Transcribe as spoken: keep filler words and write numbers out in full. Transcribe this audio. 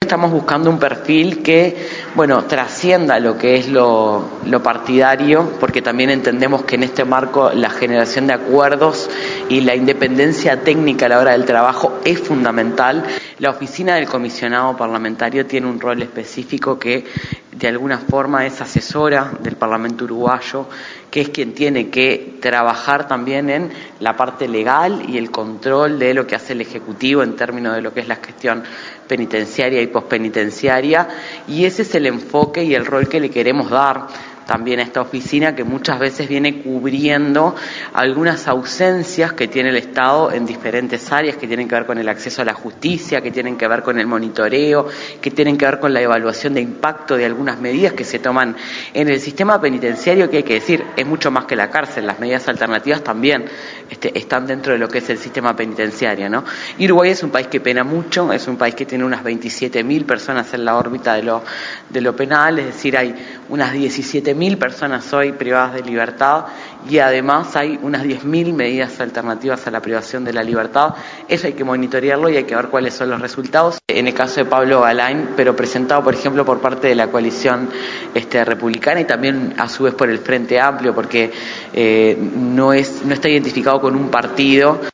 Estamos buscando un perfil que, bueno, trascienda lo que es lo, lo partidario, porque también entendemos que en este marco la generación de acuerdos y la independencia técnica a la hora del trabajo es fundamental. La oficina del comisionado parlamentario tiene un rol específico que de alguna forma es asesora del Parlamento uruguayo, que es quien tiene que trabajar también en la parte legal y el control de lo que hace el Ejecutivo en términos de lo que es la gestión penitenciaria y pospenitenciaria, y ese es el enfoque y el rol que le queremos dar también a esta oficina, que muchas veces viene cubriendo algunas ausencias que tiene el Estado en diferentes áreas que tienen que ver con el acceso a la justicia, que tienen que ver con el monitoreo, que tienen que ver con la evaluación de impacto de algunas medidas que se toman en el sistema penitenciario, que hay que decir, es mucho más que la cárcel. Las medidas alternativas también este, están dentro de lo que es el sistema penitenciario, ¿no? Y Uruguay es un país que pena mucho, es un país que tiene unas veintisiete mil personas en la órbita de lo, de lo penal, es decir, hay unas diecisiete mil personas hoy privadas de libertad y además hay unas diez mil medidas alternativas a la privación de la libertad. Eso hay que monitorearlo y hay que ver cuáles son los resultados. En el caso de Pablo Galain, pero presentado, por ejemplo, por parte de la coalición este, republicana y también a su vez por el Frente Amplio, porque eh, no, es, no está identificado con un partido.